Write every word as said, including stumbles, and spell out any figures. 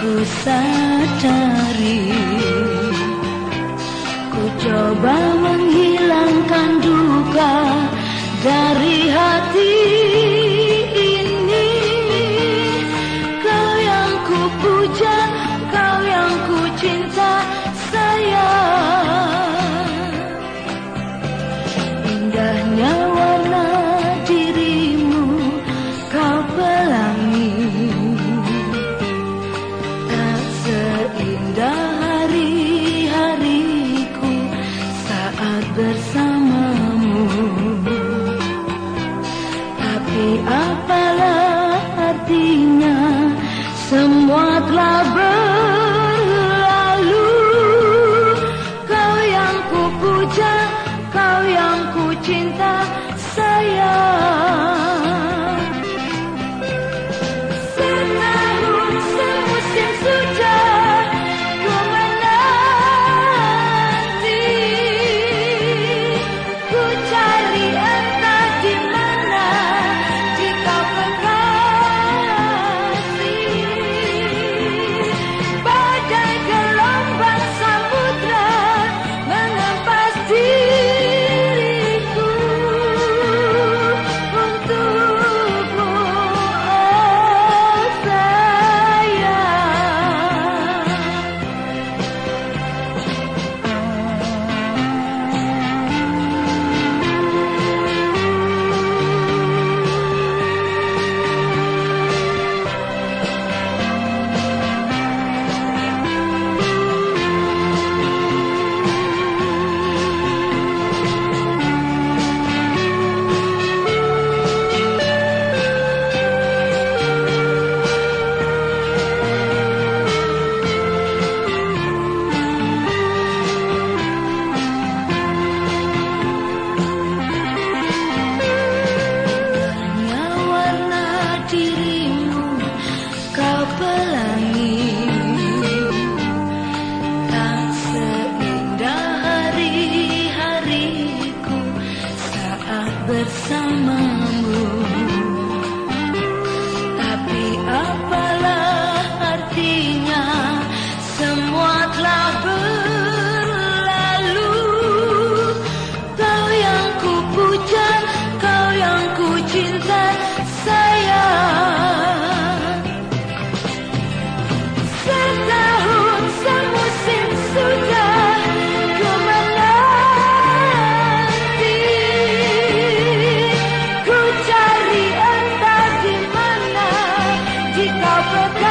ku sadari, ku coba menghilangkan duka dari hati ini. Kau yang ku puja, kau yang ku cinta, sayang. Indahnya warna dirimu kau pelangi, tak seindah hari-hariku saat bersamamu. Tapi apalah artinya, semua telah berlalu. Kau yang ku puja, kau yang ku cinta, sayang. Setahun semusim sudah ku menanti, ku cari entah di mana di kau kekasih. Badai gelombang samudra mengempas diriku untukmu, oh sayang. Hanya warna dirimu kau pelangi, tak seindah hari-hariku saat bersamamu. Tapi apalah artinya, semua telah berlalu. Kau yang ku puja, kau yang ku cinta, sayang. Setahun semusim sudah ku menanti, ku cari entah di mana di kau